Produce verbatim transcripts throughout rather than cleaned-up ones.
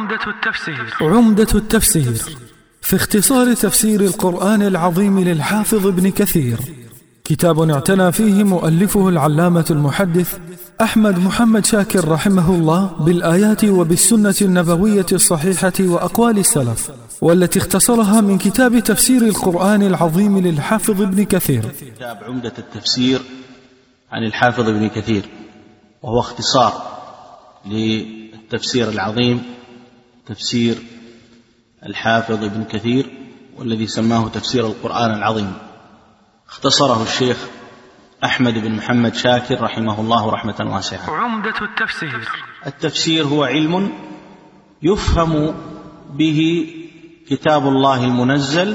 عمدة التفسير. عمدة التفسير في اختصار تفسير القرآن العظيم للحافظ ابن كثير، كتاب اعتنى فيه مؤلفه العلامة المحدث أحمد محمد شاكر رحمه الله بالآيات وبالسنة النبوية الصحيحة وأقوال السلف، والتي اختصرها من كتاب تفسير القرآن العظيم للحافظ ابن كثير. كتاب عمدة التفسير عن الحافظ ابن كثير، وهو اختصار للتفسير العظيم تفسير الحافظ ابن كثير، والذي سماه تفسير القرآن العظيم. اختصره الشيخ أحمد بن محمد شاكر رحمه الله رحمة واسعة. عمدة التفسير. التفسير هو علم يفهم به كتاب الله المنزل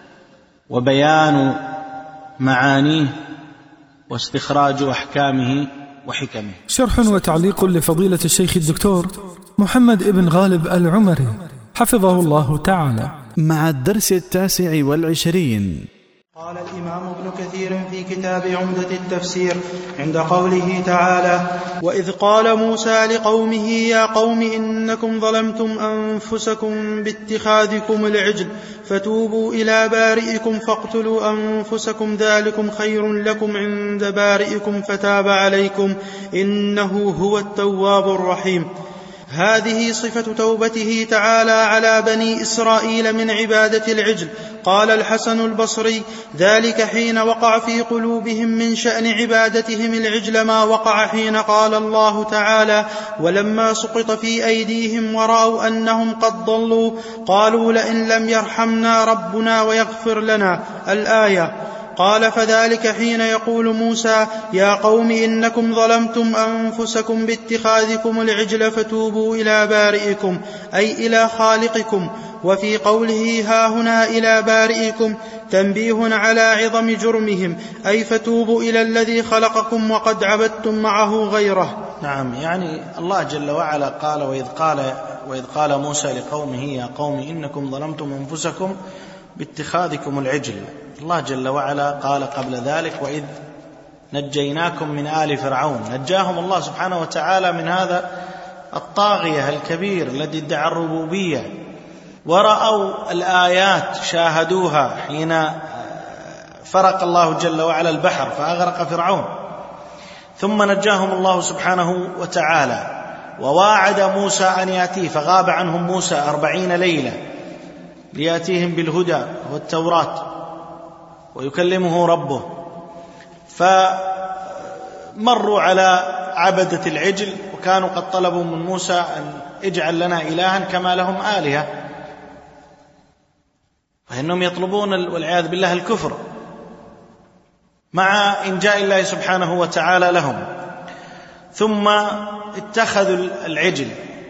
وبيان معانيه واستخراج أحكامه وحكمه. شرح وتعليق لفضيلة الشيخ الدكتور محمد ابن غالب العمري حفظه الله تعالى، مع الدرس التاسع والعشرين. قال الإمام ابن كثير في كتاب عمدة التفسير عند قوله تعالى: وإذ قال موسى لقومه يا قوم إنكم ظلمتم أنفسكم باتخاذكم العجل فتوبوا إلى بارئكم فاقتلوا أنفسكم ذلكم خير لكم عند بارئكم فتاب عليكم إنه هو التواب الرحيم. هذه صفة توبته تعالى على بني إسرائيل من عبادة العجل. قال الحسن البصري: ذلك حين وقع في قلوبهم من شأن عبادتهم العجل ما وقع حين قال الله تعالى: ولما سقط في أيديهم ورأوا أنهم قد ضلوا قالوا لئن لم يرحمنا ربنا ويغفر لنا. الآية. قال: فذلك حين يقول موسى يا قوم إنكم ظلمتم أنفسكم باتخاذكم العجل فتوبوا إلى بارئكم أي إلى خالقكم. وفي قوله ها هنا إلى بارئكم تنبيه على عظم جرمهم، أي فتوبوا إلى الذي خلقكم وقد عبدتم معه غيره. نعم، يعني الله جل وعلا قال: وإذ قال, وإذ قال موسى لقومه يا قوم إنكم ظلمتم أنفسكم باتخاذكم العجل. الله جل وعلا قال قبل ذلك: وإذ نجيناكم من آل فرعون. نجاهم الله سبحانه وتعالى من هذا الطاغية الكبير الذي ادعى الربوبية، ورأوا الآيات شاهدوها حين فرق الله جل وعلا البحر فأغرق فرعون، ثم نجاهم الله سبحانه وتعالى وواعد موسى أن يأتيه، فغاب عنهم موسى أربعين ليلة ليأتيهم بالهدى والتوراة ويكلمه ربه، فمروا على عبدة العجل وكانوا قد طلبوا من موسى أن اجعل لنا إلها كما لهم آلهة، فإنهم يطلبون والعياذ بالله الكفر مع إنجاء الله سبحانه وتعالى لهم. ثم اتخذوا العجل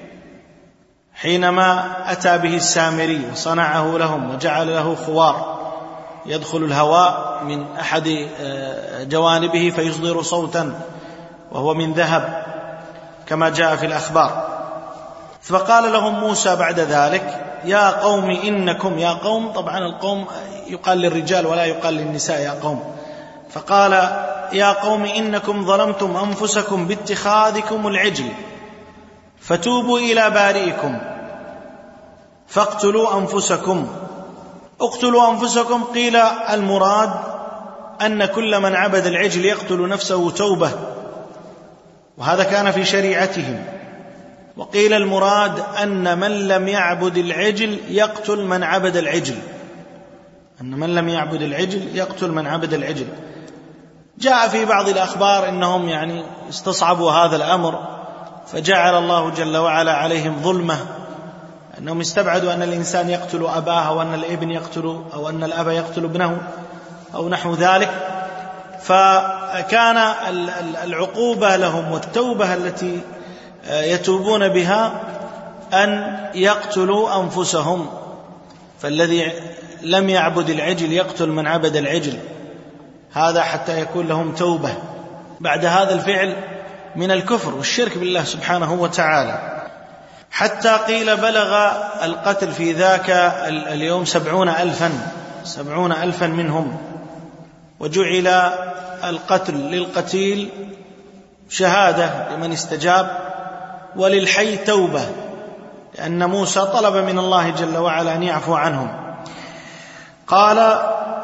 حينما أتى به السامري وصنعه لهم وجعل له خوار يدخل الهواء من أحد جوانبه فيصدر صوتا وهو من ذهب كما جاء في الأخبار. فقال لهم موسى بعد ذلك يا قوم إنكم، يا قوم طبعا القوم يقال للرجال ولا يقال للنساء يا قوم، فقال يا قوم إنكم ظلمتم أنفسكم باتخاذكم العجل فتوبوا إلى بارئكم فاقتلوا أنفسكم. اقتلوا أنفسكم، قيل المراد أن كل من عبد العجل يقتل نفسه توبة، وهذا كان في شريعتهم. وقيل المراد أن من لم يعبد العجل يقتل من عبد العجل، أن من لم يعبد العجل يقتل من عبد العجل. جاء في بعض الأخبار إنهم يعني استصعبوا هذا الأمر فجعل الله جل وعلا عليهم ظلمة، أنهم استبعدوا أن الإنسان يقتل أباه أو أن الابن يقتل أو أن الأب يقتل ابنه أو نحو ذلك، فكان العقوبة لهم والتوبة التي يتوبون بها أن يقتلوا أنفسهم. فالذي لم يعبد العجل يقتل من عبد العجل، هذا حتى يكون لهم توبة بعد هذا الفعل من الكفر والشرك بالله سبحانه وتعالى. حتى قيل بلغ القتل في ذاك اليوم سبعون ألفا سبعون ألفا منهم، وجعل القتل للقتيل شهادة لمن استجاب وللحي توبة، لأن موسى طلب من الله جل وعلا أن يعفو عنهم. قال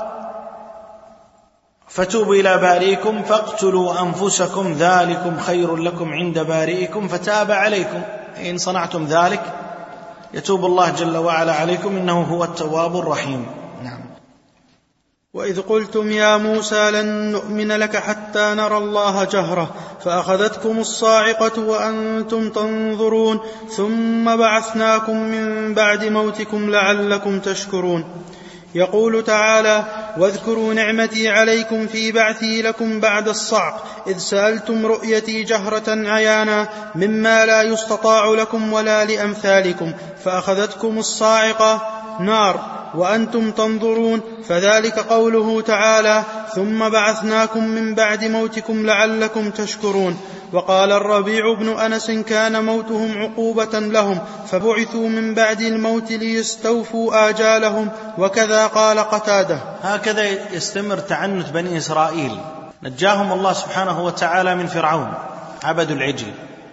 فتوبوا إلى بارئكم فاقتلوا أنفسكم ذلكم خير لكم عند بارئكم فتاب عليكم، إن صنعتم ذلك يتوب الله جل وعلا عليكم إنه هو التواب الرحيم. نعم. وإذ قلتم يا موسى لن نؤمن لك حتى نرى الله جهرة فأخذتكم الصاعقة وأنتم تنظرون ثم بعثناكم من بعد موتكم لعلكم تشكرون. يقول تعالى واذكروا نعمتي عليكم في بعثي لكم بعد الصعق إذ سألتم رؤيتي جهرة عيانا مما لا يستطاع لكم ولا لأمثالكم فأخذتكم الصاعقة نار وأنتم تنظرون، فذلك قوله تعالى ثم بعثناكم من بعد موتكم لعلكم تشكرون. وقال الربيع بن أنس كان موتهم عقوبة لهم فبعثوا من بعد الموت ليستوفوا آجالهم، وكذا قال قتادة. هكذا يستمر تعنت بني إسرائيل، نجاهم الله سبحانه وتعالى من فرعون عبدوا العجل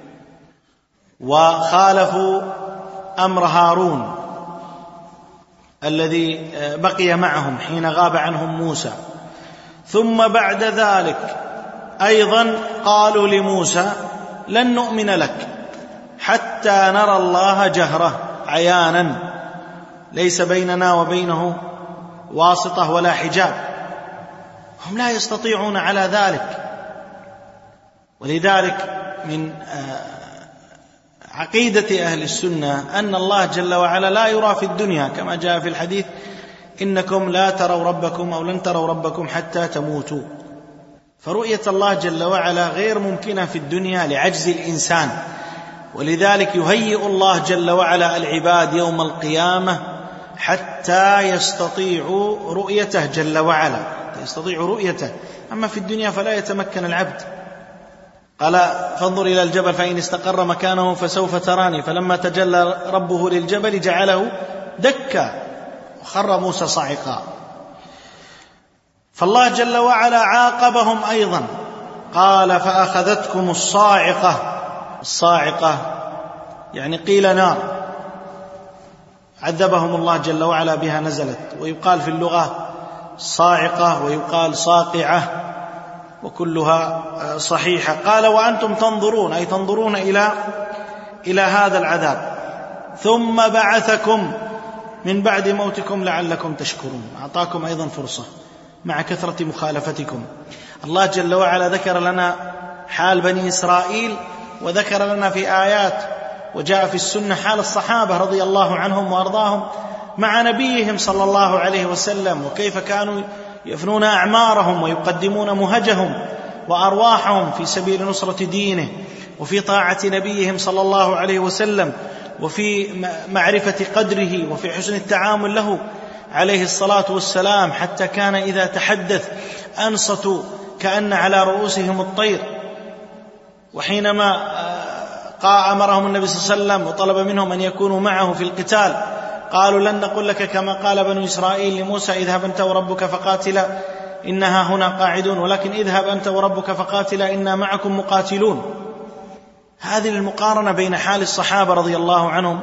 وخالفوا أمر هارون الذي بقي معهم حين غاب عنهم موسى، ثم بعد ذلك أيضا قالوا لموسى لن نؤمن لك حتى نرى الله جهرة عيانا ليس بيننا وبينه واسطة ولا حجاب. هم لا يستطيعون على ذلك. ولذلك من عقيدة أهل السنة أن الله جل وعلا لا يرى في الدنيا، كما جاء في الحديث إنكم لا تروا ربكم أو لن تروا ربكم حتى تموتوا. فرؤية الله جل وعلا غير ممكنة في الدنيا لعجز الإنسان، ولذلك يهيئ الله جل وعلا العباد يوم القيامة حتى يستطيعوا رؤيته جل وعلا، يستطيعوا رؤيته. أما في الدنيا فلا يتمكن العبد. قال فانظر إلى الجبل فإن استقر مكانه فسوف تراني فلما تجلى ربه للجبل جعله دكا وخر موسى صاعقا. فالله جل وعلا عاقبهم أيضا، قال فأخذتكم الصاعقة. الصاعقة يعني قيل نار، عذبهم الله جل وعلا بها نزلت، ويقال في اللغة صاعقة ويقال صاقعة وكلها صحيحة. قال وأنتم تنظرون أي تنظرون إلى إلى هذا العذاب. ثم بعثكم من بعد موتكم لعلكم تشكرون. أعطاكم أيضا فرصة مع كثرة مخالفتكم. الله جل وعلا ذكر لنا حال بني إسرائيل، وذكر لنا في آيات وجاء في السنة حال الصحابة رضي الله عنهم وأرضاهم مع نبيهم صلى الله عليه وسلم، وكيف كانوا يفنون أعمارهم ويقدمون مهجهم وأرواحهم في سبيل نصرة دينه وفي طاعة نبيهم صلى الله عليه وسلم وفي معرفة قدره وفي حسن التعامل له عليه الصلاة والسلام، حتى كان إذا تحدث أنصتوا كأن على رؤوسهم الطير. وحينما أمرهم النبي صلى الله عليه وسلم وطلب منهم أن يكونوا معه في القتال قالوا لن نقول لك كما قال بنو إسرائيل لموسى اذهب أنت وربك فقاتلا إنها هنا قاعدون، ولكن اذهب أنت وربك فقاتلا إنا معكم مقاتلون. هذه المقارنة بين حال الصحابة رضي الله عنهم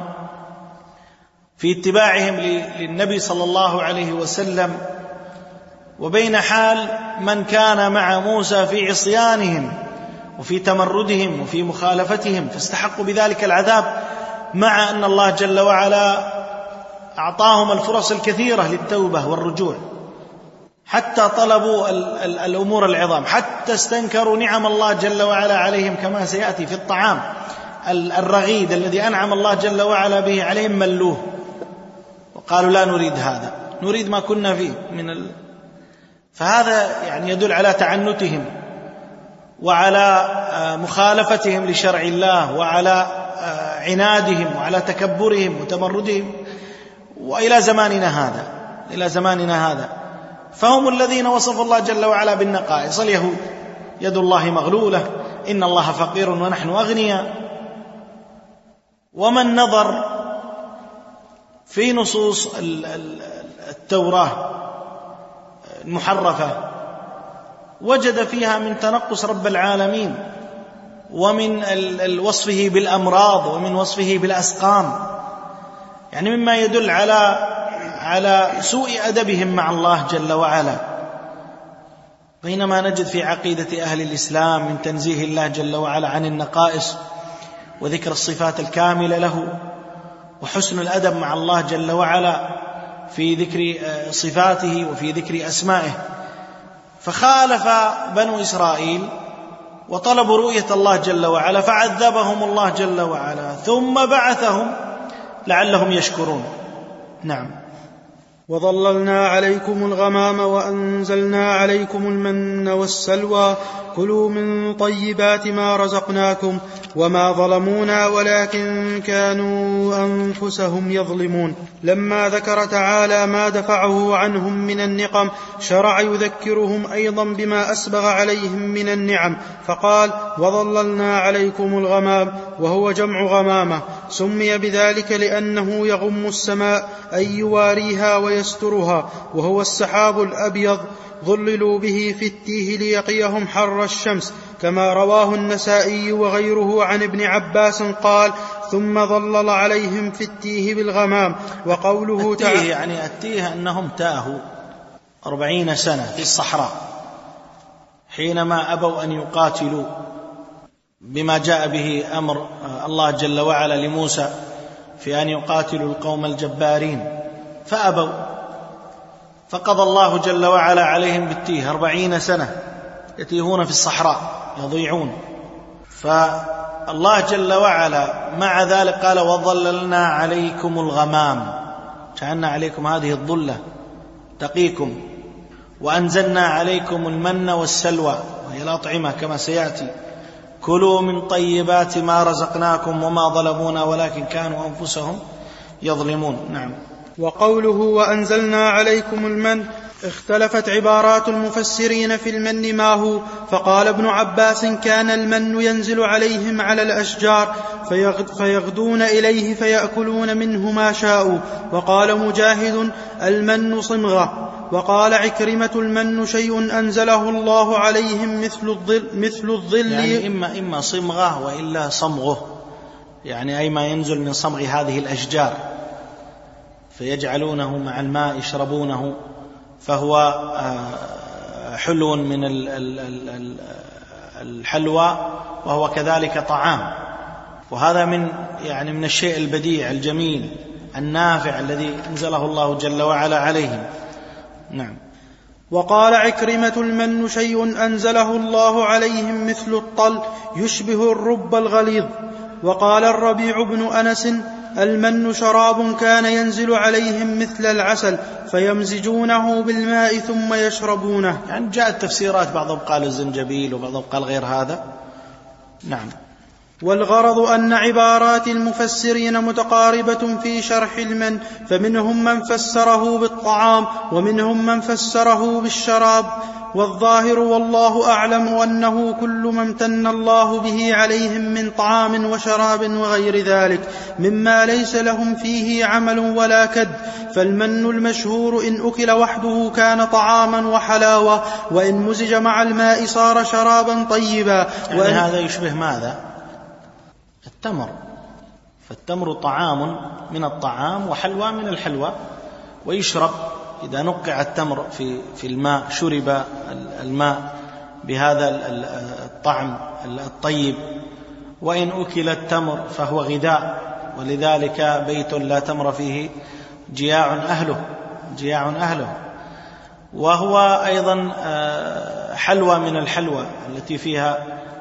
في اتباعهم للنبي صلى الله عليه وسلم وبين حال من كان مع موسى في عصيانهم وفي تمردهم وفي مخالفتهم فاستحقوا بذلك العذاب، مع أن الله جل وعلا أعطاهم الفرص الكثيرة للتوبة والرجوع، حتى طلبوا الأمور العظام، حتى استنكروا نعم الله جل وعلا عليهم كما سيأتي في الطعام الرغيد الذي أنعم الله جل وعلا به عليهم ملوه وقالوا لا نريد هذا، نريد ما كنا فيه من ال... فهذا يعني يدل على تعنتهم وعلى مخالفتهم لشرع الله وعلى عنادهم وعلى تكبرهم وتمردهم. وإلى زماننا هذا إلى زماننا هذا فهم الذين وصف الله جل وعلا بالنقائص. اليهود يد الله مغلولة إن الله فقير ونحن أغنياء. ومن نظر في نصوص التوراة المحرفة وجد فيها من تنقص رب العالمين ومن وصفه بالأمراض ومن وصفه بالأسقام يعني مما يدل على على سوء أدبهم مع الله جل وعلا. بينما نجد في عقيدة أهل الإسلام من تنزيه الله جل وعلا عن النقائص وذكر الصفات الكاملة له وحسن الأدب مع الله جل وعلا في ذكر صفاته وفي ذكر أسمائه. فخالف بنو إسرائيل وطلبوا رؤية الله جل وعلا فعذبهم الله جل وعلا ثم بعثهم لعلهم يشكرون. نعم. وظللنا عليكم الغمام وأنزلنا عليكم المن والسلوى كلوا من طيبات ما رزقناكم وما ظلمونا ولكن كانوا أنفسهم يظلمون. لما ذكر تعالى ما دفعه عنهم من النقم شرع يذكرهم أيضا بما أسبغ عليهم من النعم فقال وظللنا عليكم الغمام وهو جمع غمامة سمي بذلك لأنه يغم السماء أي يواريها ويسترها وهو السحاب الأبيض ظللوا به في التيه ليقيهم حر الشمس كما رواه النسائي وغيره عن ابن عباس قال ثم ظلل عليهم في التيه بالغمام. وقوله التيه تعالى يعني التيه أنهم تاهوا أربعين سنة في الصحراء حينما أبوا أن يقاتلوا بما جاء به أمر الله جل وعلا لموسى في أن يقاتلوا القوم الجبارين فأبوا فقضى الله جل وعلا عليهم بالتيه أربعين سنة يتيهون في الصحراء يضيعون. فالله جل وعلا مع ذلك قال وظللنا عليكم الغمام جعلنا عليكم هذه الظلة تقيكم وأنزلنا عليكم المن والسلوى وهي الأطعمة كما سيأتي كلوا من طيبات ما رزقناكم وما ظلمونا ولكن كانوا أنفسهم يظلمون. نعم. وقوله وأنزلنا عليكم المن اختلفت عبارات المفسرين في المن ما هو فقال ابن عباس كان المن ينزل عليهم على الأشجار فيغدون إليه فيأكلون منه ما شاءوا. وقال مجاهد المن صمغة. وقال عكرمة المن شيء أنزله الله عليهم مثل الظل, مثل الظل يعني إما, إما صمغة وإلا صمغه يعني أي ما ينزل من صمغ هذه الأشجار فيجعلونه مع الماء يشربونه فهو حلو من الحلوى وهو كذلك طعام. وهذا من يعني من الشيء البديع الجميل النافع الذي أنزله الله جل وعلا عليهم. نعم. وقال عكرمة المن شيء أنزله الله عليهم مثل الطل يشبه الرب الغليظ. وقال الربيع بن أنس المن شراب كان ينزل عليهم مثل العسل فيمزجونه بالماء ثم يشربونه. يعني جاءت تفسيرات بعضهم قال الزنجبيل وبعضهم قال غير هذا. نعم. والغرض أن عبارات المفسرين متقاربة في شرح المن فمنهم من فسره بالطعام ومنهم من فسره بالشراب والظاهر والله أعلم أنه كل ما امتن الله به عليهم من طعام وشراب وغير ذلك مما ليس لهم فيه عمل ولا كد. فالمن المشهور إن أكل وحده كان طعاما وحلاوة وإن مزج مع الماء صار شرابا طيبا. يعني هذا يشبه ماذا؟ التمر. فالتمر طعام من الطعام وحلوى من الحلوى ويشرب إذا نقع التمر في في الماء شرب الماء بهذا الطعم الطيب. وإن أكل التمر فهو غذاء ولذلك بيت لا تمر فيه جياع أهله جياع أهله. وهو أيضا حلوى من الحلوى التي فيها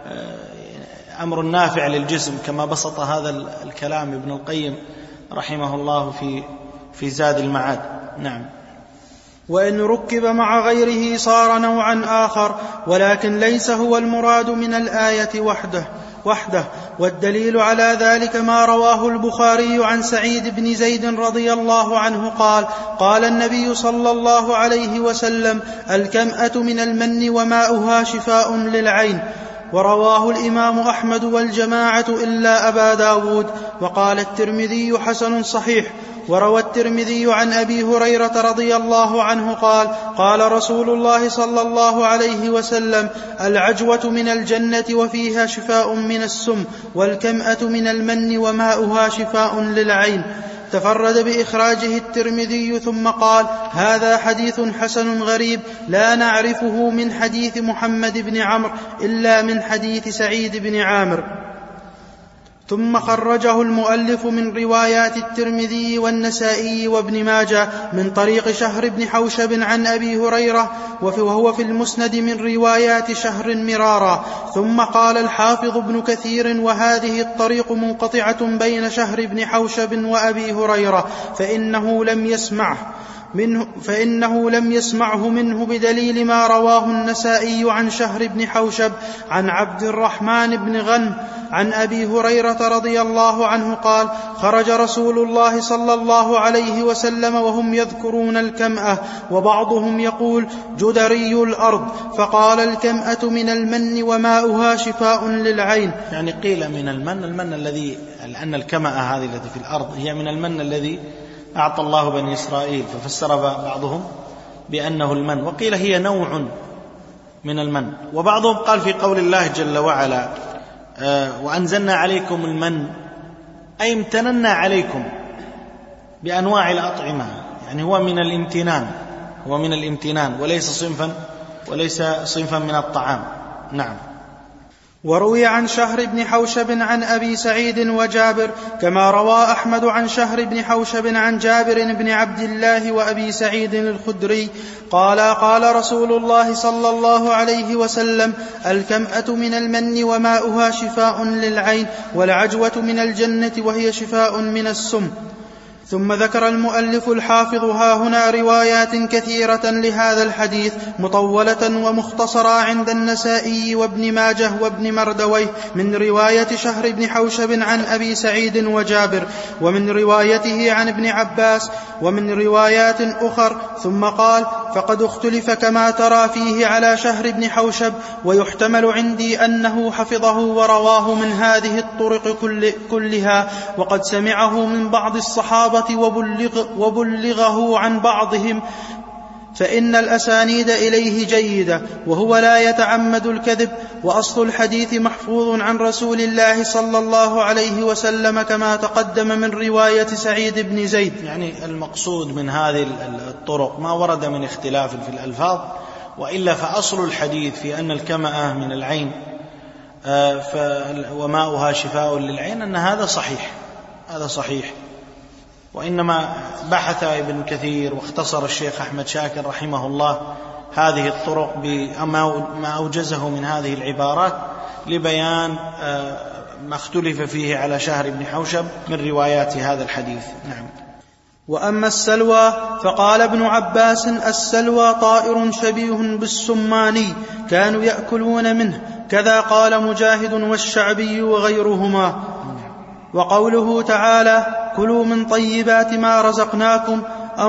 أمر نافع للجسم كما بسط هذا الكلام ابن القيم رحمه الله في في زاد المعاد. نعم. وإن ركب مع غيره صار نوعا آخر ولكن ليس هو المراد من الآية وحده وحده والدليل على ذلك ما رواه البخاري عن سعيد بن زيد رضي الله عنه قال قال النبي صلى الله عليه وسلم الكمأة من المن وماؤها شفاء للعين. ورواه الإمام أحمد والجماعة إلا أبا داود. وقال الترمذي حسن صحيح. وروى الترمذي عن أبي هريرة رضي الله عنه قال قال رسول الله صلى الله عليه وسلم العجوة من الجنة وفيها شفاء من السم والكمأة من المن وماؤها شفاء للعين. تفرد بإخراجه الترمذي ثم قال: هذا حديث حسن غريب لا نعرفه من حديث محمد بن عمرو إلا من حديث سعيد بن عامر. ثم خرجه المؤلف من روايات الترمذي والنسائي وابن ماجه من طريق شهر بن حوشب عن أبي هريرة، وهو في المسند من روايات شهر مرارا. ثم قال الحافظ ابن كثير: وهذه الطريق منقطعة بين شهر بن حوشب وأبي هريرة، فإنه لم يسمعه منه فإنه لم يسمعه منه بدليل ما رواه النسائي عن شهر بن حوشب عن عبد الرحمن بن غنم عن أبي هريرة رضي الله عنه قال: خرج رسول الله صلى الله عليه وسلم وهم يذكرون الكمأة، وبعضهم يقول جدري الأرض، فقال: الكمأة من المن وماؤها شفاء للعين. يعني قيل من المن، المن الذي لأن الكمأة هذه التي في الأرض هي من المن الذي أعطى الله بني إسرائيل، ففسر بعضهم بأنه المن، وقيل هي نوع من المن. وبعضهم قال في قول الله جل وعلا: وأنزلنا عليكم المن، أي امتننا عليكم بأنواع الأطعمة، يعني هو من الامتنان، هو من الامتنان وليس صنفا وليس صنفا من الطعام. نعم. وروي عن شهر بن حوشب عن أبي سعيد وجابر، كما روى أحمد عن شهر بن حوشب عن جابر بن عبد الله وأبي سعيد الخدري قال: قال رسول الله صلى الله عليه وسلم: الكمأة من المن وماؤها شفاء للعين، والعجوة من الجنة وهي شفاء من السم. ثم ذكر المؤلف الحافظ ها هنا روايات كثيرة لهذا الحديث مطولة ومختصرة عند النسائي وابن ماجه وابن مردويه من رواية شهر بن حوشب عن أبي سعيد وجابر، ومن روايته عن ابن عباس، ومن روايات أخر. ثم قال: فقد اختلف كما ترى فيه على شهر بن حوشب، ويحتمل عندي أنه حفظه ورواه من هذه الطرق كل كلها، وقد سمعه من بعض الصحابة وبلغ وبلغه عن بعضهم، فإن الأسانيد إليه جيدة، وهو لا يتعمد الكذب، وأصل الحديث محفوظ عن رسول الله صلى الله عليه وسلم كما تقدم من رواية سعيد بن زيد. يعني المقصود من هذه الطرق ما ورد من اختلاف في الألفاظ، وإلا فأصل الحديث في أن الكمأة من العين وماؤها شفاء للعين أن هذا صحيح، هذا صحيح. وإنما بحث ابن كثير واختصر الشيخ أحمد شاكر رحمه الله هذه الطرق بما أوجزه من هذه العبارات لبيان ما اختلف فيه على شهر بن حوشب من روايات هذا الحديث. نعم. وأما السلوى فقال ابن عباس: السلوى طائر شبيه بالسماني كانوا يأكلون منه، كذا قال مجاهد والشعبي وغيرهما. وقوله تعالى: كلوا من طيبات ما رزقناكم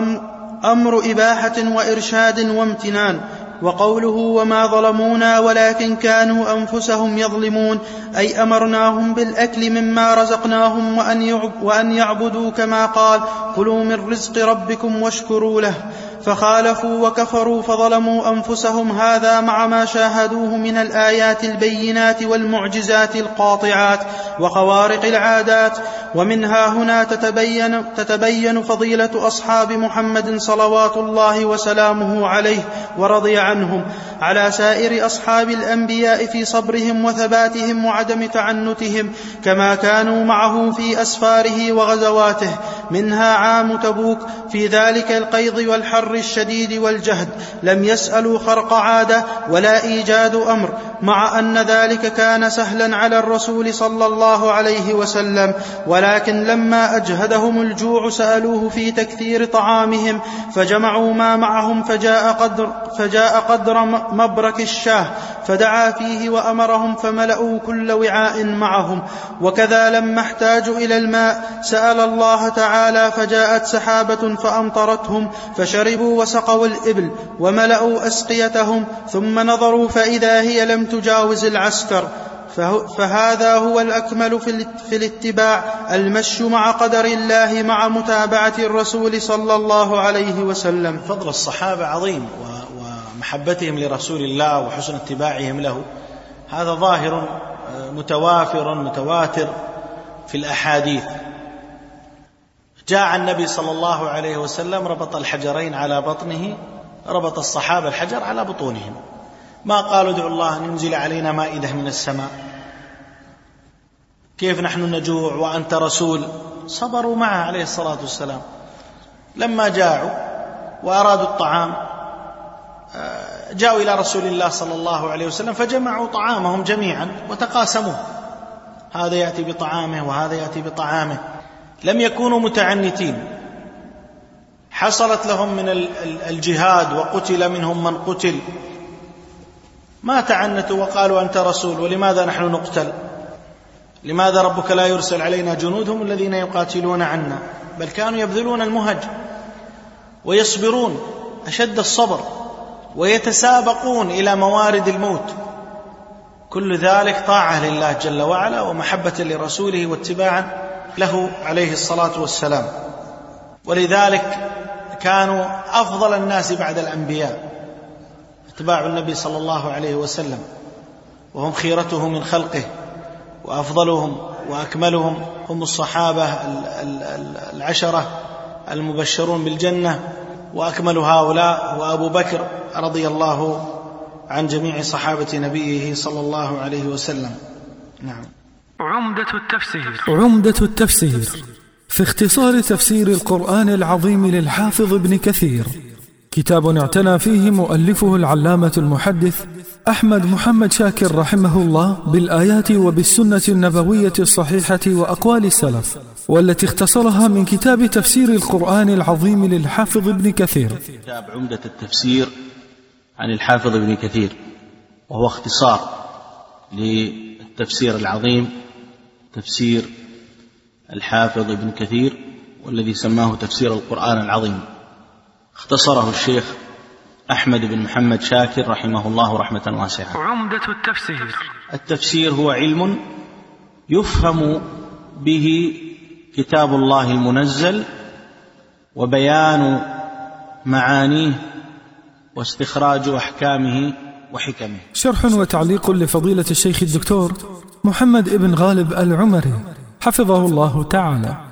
أمر إباحة وإرشاد وامتنان. وقوله: وما ظلمونا ولكن كانوا أنفسهم يظلمون، أي أمرناهم بالأكل مما رزقناهم وأن يعبدوا، كما قال: كلوا من رزق ربكم واشكروا له. فخالفوا وكفروا فظلموا أنفسهم، هذا مع ما شاهدوه من الآيات البينات والمعجزات القاطعات وخوارق العادات. ومنها هنا تتبين, تتبين فضيلة أصحاب محمد صلوات الله وسلامه عليه ورضي عنهم على سائر أصحاب الأنبياء في صبرهم وثباتهم وعدم تعنتهم، كما كانوا معه في أسفاره وغزواته، منها عام تبوك في ذلك القيض والحر الشديد والجهد، لم يسألوا خرق عادة ولا إيجاد أمر، مع أن ذلك كان سهلا على الرسول صلى الله عليه وسلم، ولكن لما أجهدهم الجوع سألوه في تكثير طعامهم، فجمعوا ما معهم فجاء قدر, فجاء قدر مبرك الشاه فدعا فيه وأمرهم فملأوا كل وعاء معهم. وكذا لما احتاجوا إلى الماء سأل الله تعالى فجاءت سحابة فأمطرتهم فشربوا وسقوا الإبل وملأوا أسقيتهم، ثم نظروا فإذا هي لم تجاوز العسكر. فهذا هو الأكمل في الاتباع، المشي مع قدر الله مع متابعة الرسول صلى الله عليه وسلم. فضل الصحابة عظيم، ومحبتهم لرسول الله وحسن اتباعهم له هذا ظاهر متوافر متواتر في الأحاديث. جاء النبي صلى الله عليه وسلم ربط الحجرين على بطنه، ربط الصحابة الحجر على بطونهم، ما قالوا ادعوا الله أن ينزل علينا مائدة من السماء، كيف نحن نجوع وأنت رسول، صبروا معه عليه الصلاة والسلام. لما جاعوا وأرادوا الطعام جاءوا إلى رسول الله صلى الله عليه وسلم فجمعوا طعامهم جميعا وتقاسموه، هذا يأتي بطعامه وهذا يأتي بطعامه، لم يكونوا متعنتين. حصلت لهم من الجهاد وقتل منهم من قتل، ما تعنتوا وقالوا أنت رسول ولماذا نحن نقتل، لماذا ربك لا يرسل علينا جنودهم الذين يقاتلون عنا، بل كانوا يبذلون المهج ويصبرون أشد الصبر ويتسابقون إلى موارد الموت، كل ذلك طاعة لله جل وعلا ومحبة لرسوله واتباعا له عليه الصلاة والسلام. ولذلك كانوا أفضل الناس بعد الأنبياء اتباع النبي صلى الله عليه وسلم، وهم خيرته من خلقه، وأفضلهم وأكملهم هم الصحابة العشرة المبشرون بالجنة، وأكمل هؤلاء وأبو بكر رضي الله عن جميع صحابة نبيه صلى الله عليه وسلم. نعم. عمدة التفسير. عمدة التفسير في اختصار تفسير القرآن العظيم للحافظ ابن كثير، كتاب اعتنى فيه مؤلفه العلامة المحدث أحمد محمد شاكر رحمه الله بالآيات وبالسنة النبوية الصحيحة وأقوال السلف، والتي اختصرها من كتاب تفسير القرآن العظيم للحافظ ابن كثير. كتاب عمدة التفسير عن الحافظ ابن كثير، وهو اختصار للتفسير العظيم تفسير الحافظ ابن كثير، والذي سماه تفسير القرآن العظيم. اختصره الشيخ أحمد بن محمد شاكر رحمه الله رحمة واسعة. عمدة التفسير. التفسير هو علم يفهم به كتاب الله المنزل وبيان معانيه واستخراج أحكامه وحكمه. شرح وتعليق لفضيلة الشيخ الدكتور محمد ابن غالب العمري حفظه الله تعالى.